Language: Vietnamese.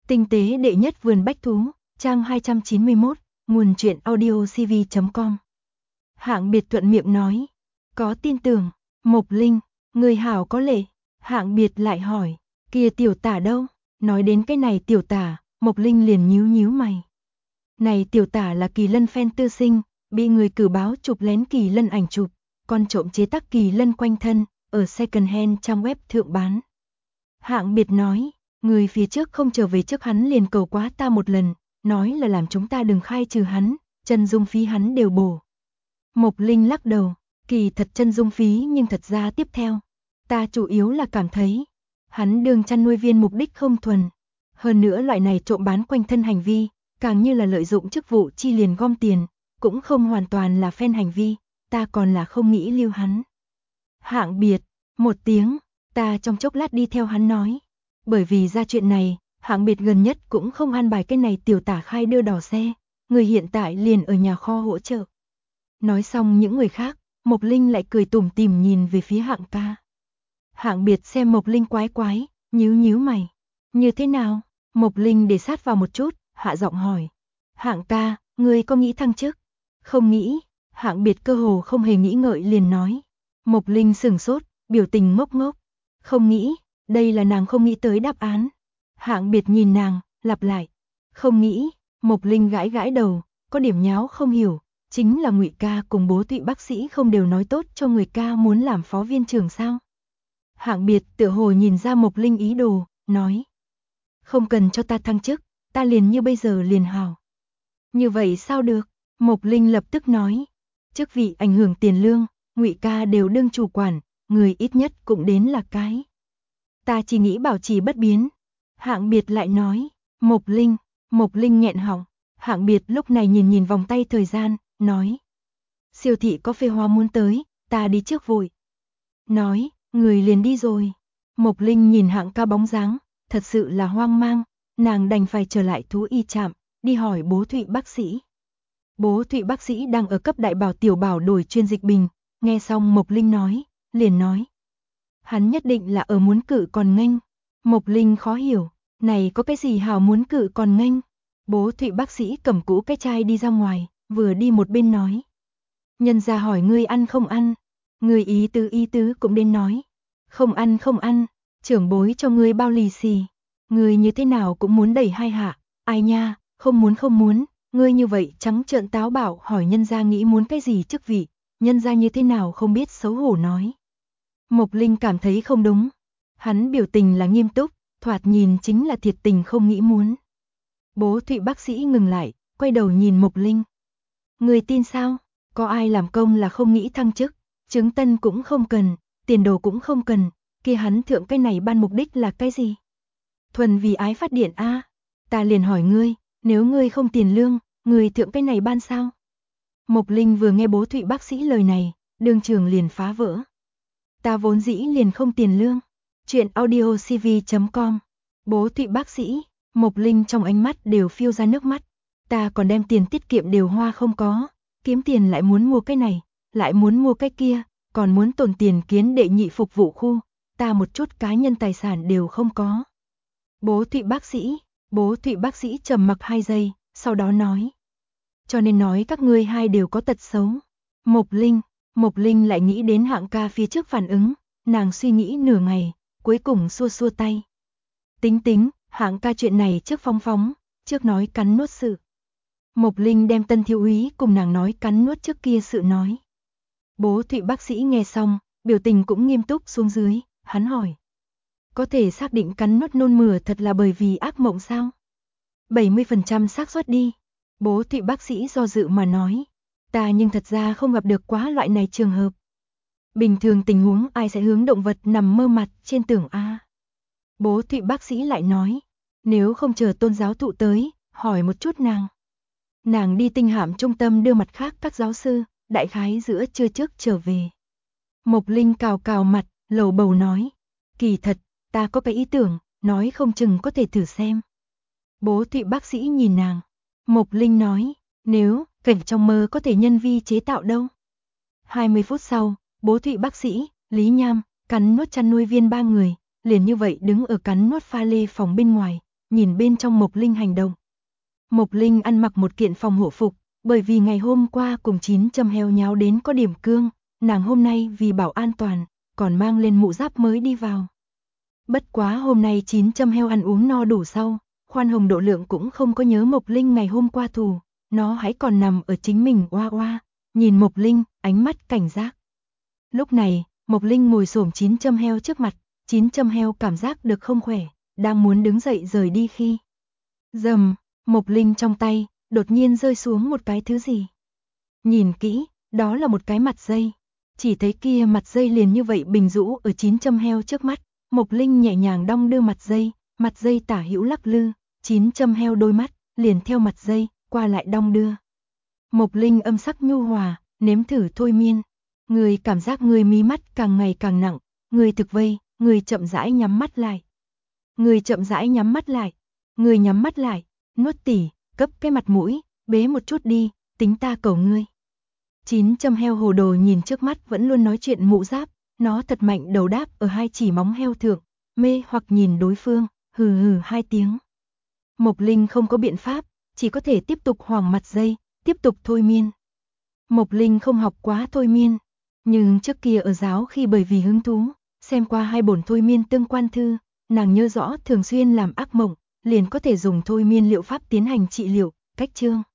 Tinh tế đệ nhất vườn bách thú, trang 291, nguồn truyện audiocv.com. Hạng Biệt thuận miệng nói, có tin tưởng, Mộc Linh, người hảo có lệ. Hạng Biệt lại hỏi, kia tiểu tả đâu? Nói đến cái này tiểu tả, Mộc Linh liền nhíu nhíu mày. Này tiểu tả là kỳ lân fan tư sinh, bị người cử báo chụp lén kỳ lân ảnh chụp, còn trộm chế tác kỳ lân quanh thân, ở second hand trang web thượng bán. Hạng Biệt nói, người phía trước không trở về trước hắn liền cầu quá ta một lần, nói là làm chúng ta đừng khai trừ hắn, chân dung phí hắn đều bổ. Mộc Linh lắc đầu, kỳ thật chân dung phí nhưng thật ra tiếp theo. Ta chủ yếu là cảm thấy, hắn đường chăn nuôi viên mục đích không thuần. Hơn nữa loại này trộm bán quanh thân hành vi, càng như là lợi dụng chức vụ chi liền gom tiền, cũng không hoàn toàn là phen hành vi, ta còn là không nghĩ lưu hắn. Hạng Biệt, một tiếng, ta trong chốc lát đi theo hắn nói. Bởi vì ra chuyện này, Hạng Biệt gần nhất cũng không an bài cái này tiểu tả khai đưa đò xe, người hiện tại liền ở nhà kho hỗ trợ. Nói xong những người khác, Mộc Linh lại cười tủm tỉm nhìn về phía Hạng ca. Hạng Biệt xem Mộc Linh quái quái, nhíu nhíu mày. Như thế nào? Mộc Linh để sát vào một chút, hạ giọng hỏi. Hạng ca, ngươi có nghĩ thăng chức? Không nghĩ, Hạng Biệt cơ hồ không hề nghĩ ngợi liền nói. Mộc Linh sửng sốt, biểu tình ngốc ngốc. Không nghĩ, đây là nàng không nghĩ tới đáp án. Hạng Biệt nhìn nàng, lặp lại. Không nghĩ, Mộc Linh gãi gãi đầu, có điểm nháo không hiểu. Chính là Ngụy ca cùng bố Thụy bác sĩ không đều nói tốt cho người ca muốn làm phó viên trưởng sao? Hạng Biệt tựa hồ nhìn ra Mộc Linh ý đồ, nói. Không cần cho ta thăng chức, ta liền như bây giờ liền hảo. Như vậy sao được? Mộc Linh lập tức nói. Chức vị ảnh hưởng tiền lương, Ngụy ca đều đương chủ quản, người ít nhất cũng đến là cái. Ta chỉ nghĩ bảo trì bất biến. Hạng Biệt lại nói. Mộc Linh nghẹn họng. Hạng Biệt lúc này nhìn vòng tay thời gian, nói. Siêu thị có phê hoa muốn tới, ta đi trước vội. Nói, người liền đi rồi. Mộc Linh nhìn Hạng ca bóng dáng, thật sự là hoang mang, nàng đành phải trở lại thú y trạm, đi hỏi bố Thụy bác sĩ. Bố Thụy bác sĩ đang ở cấp đại bảo tiểu bảo đổi chuyên dịch bình, nghe xong Mộc Linh nói, liền nói. Hắn nhất định là ở muốn cự còn nghênh. Mộc Linh khó hiểu, này có cái gì hào muốn cự còn nghênh. Bố Thụy bác sĩ cầm cũ cái chai đi ra ngoài, vừa đi một bên nói. Nhân gia hỏi ngươi ăn không ăn, ngươi ý tứ cũng đến nói. Không ăn, trưởng bối cho ngươi bao lì xì. Ngươi như thế nào cũng muốn đẩy hai hạ, ai nha, không muốn, ngươi như vậy trắng trợn táo bạo hỏi nhân gia nghĩ muốn cái gì chức vị, nhân gia như thế nào không biết xấu hổ nói. Mộc Linh cảm thấy không đúng, hắn biểu tình là nghiêm túc, thoạt nhìn chính là thiệt tình không nghĩ muốn. Bố Thụy bác sĩ ngừng lại, quay đầu nhìn Mộc Linh. Người tin sao, có ai làm công là không nghĩ thăng chức, chứng tân cũng không cần, tiền đồ cũng không cần, kia hắn thượng cái này ban mục đích là cái gì? Thuần vì ái phát điện a, ta liền hỏi ngươi, nếu ngươi không tiền lương, ngươi thượng cái này ban sao? Mộc Linh vừa nghe bố Thụy bác sĩ lời này, đương trường liền phá vỡ. Ta vốn dĩ liền không tiền lương. Chuyện audiocv.com. Bố Thụy bác sĩ, Mộc Linh trong ánh mắt đều phiêu ra nước mắt. Ta còn đem tiền tiết kiệm đều hoa không có, kiếm tiền lại muốn mua cái này, lại muốn mua cái kia, còn muốn tồn tiền kiến đệ nhị phục vụ khu, ta một chút cá nhân tài sản đều không có. Bố Thụy bác sĩ trầm mặc 2 giây, sau đó nói. Cho nên nói các ngươi hai đều có tật xấu. Mộc Linh lại nghĩ đến Hạng ca phía trước phản ứng, nàng suy nghĩ nửa ngày, cuối cùng xua xua tay. Tính, Hạng ca chuyện này trước phóng, trước nói cắn nuốt sự. Mộc Linh đem Tân thiếu úy cùng nàng nói cắn nuốt trước kia sự nói. Bố Thụy bác sĩ nghe xong, biểu tình cũng nghiêm túc xuống dưới, hắn hỏi. Có thể xác định cắn nuốt nôn mửa thật là bởi vì ác mộng sao? 70% xác suất đi. Bố Thụy bác sĩ do dự mà nói. Ta nhưng thật ra không gặp được quá loại này trường hợp. Bình thường tình huống ai sẽ hướng động vật nằm mơ mặt trên tường A. Bố Thụy bác sĩ lại nói. Nếu không chờ Tôn giáo thụ tới, hỏi một chút nàng. Nàng đi tinh hạm trung tâm đưa mặt khác các giáo sư, đại khái giữa trưa trước trở về. Mộc Linh cào mặt, lầu bầu nói. Kỳ thật, ta có cái ý tưởng, nói không chừng có thể thử xem. Bố Thụy bác sĩ nhìn nàng. Mộc Linh nói, nếu cảnh trong mơ có thể nhân vi chế tạo đâu. 20 phút sau, bố Thụy bác sĩ, Lý Nham, cắn nuốt chăn nuôi viên 3 người, liền như vậy đứng ở cắn nuốt pha lê phòng bên ngoài, nhìn bên trong Mộc Linh hành động. Mộc Linh ăn mặc một kiện phòng hộ phục, bởi vì ngày hôm qua cùng 900 heo nháo đến có điểm cương, nàng hôm nay vì bảo an toàn, còn mang lên mũ giáp mới đi vào. Bất quá hôm nay 900 heo ăn uống no đủ sau, Khoan Hồng Độ Lượng cũng không có nhớ Mộc Linh ngày hôm qua thù, nó hãy còn nằm ở chính mình oa oa, nhìn Mộc Linh, ánh mắt cảnh giác. Lúc này, Mộc Linh ngồi xổm 900 heo trước mặt, 900 heo cảm giác được không khỏe, đang muốn đứng dậy rời đi khi. Rầm, Mộc Linh trong tay, đột nhiên rơi xuống một cái thứ gì. Nhìn kỹ, đó là một cái mặt dây. Chỉ thấy kia mặt dây liền như vậy bình rũ ở 900 heo trước mắt, Mộc Linh nhẹ nhàng đong đưa mặt dây tả hữu lắc lư, 900 heo đôi mắt, liền theo mặt dây, qua lại đong đưa. Mộc Linh âm sắc nhu hòa, nếm thử thôi miên. Người cảm giác người mí mắt càng ngày càng nặng, người thực vây, người chậm rãi nhắm mắt lại. Người chậm rãi nhắm mắt lại, người nhắm mắt lại, nuốt tỉ, cấp cái mặt mũi, bế một chút đi, tính ta cầu ngươi. 900 heo hồ đồ nhìn trước mắt vẫn luôn nói chuyện mũ giáp, nó thật mạnh đầu đáp ở hai chỉ móng heo thượng, mê hoặc nhìn đối phương, hừ hừ hai tiếng. Mộc Linh không có biện pháp, chỉ có thể tiếp tục hoảng mặt dây, tiếp tục thôi miên. Mộc Linh không học quá thôi miên, nhưng trước kia ở giáo khi bởi vì hứng thú, xem qua 2 bổn thôi miên tương quan thư, nàng nhớ rõ thường xuyên làm ác mộng, liền có thể dùng thôi miên liệu pháp tiến hành trị liệu, cách chương.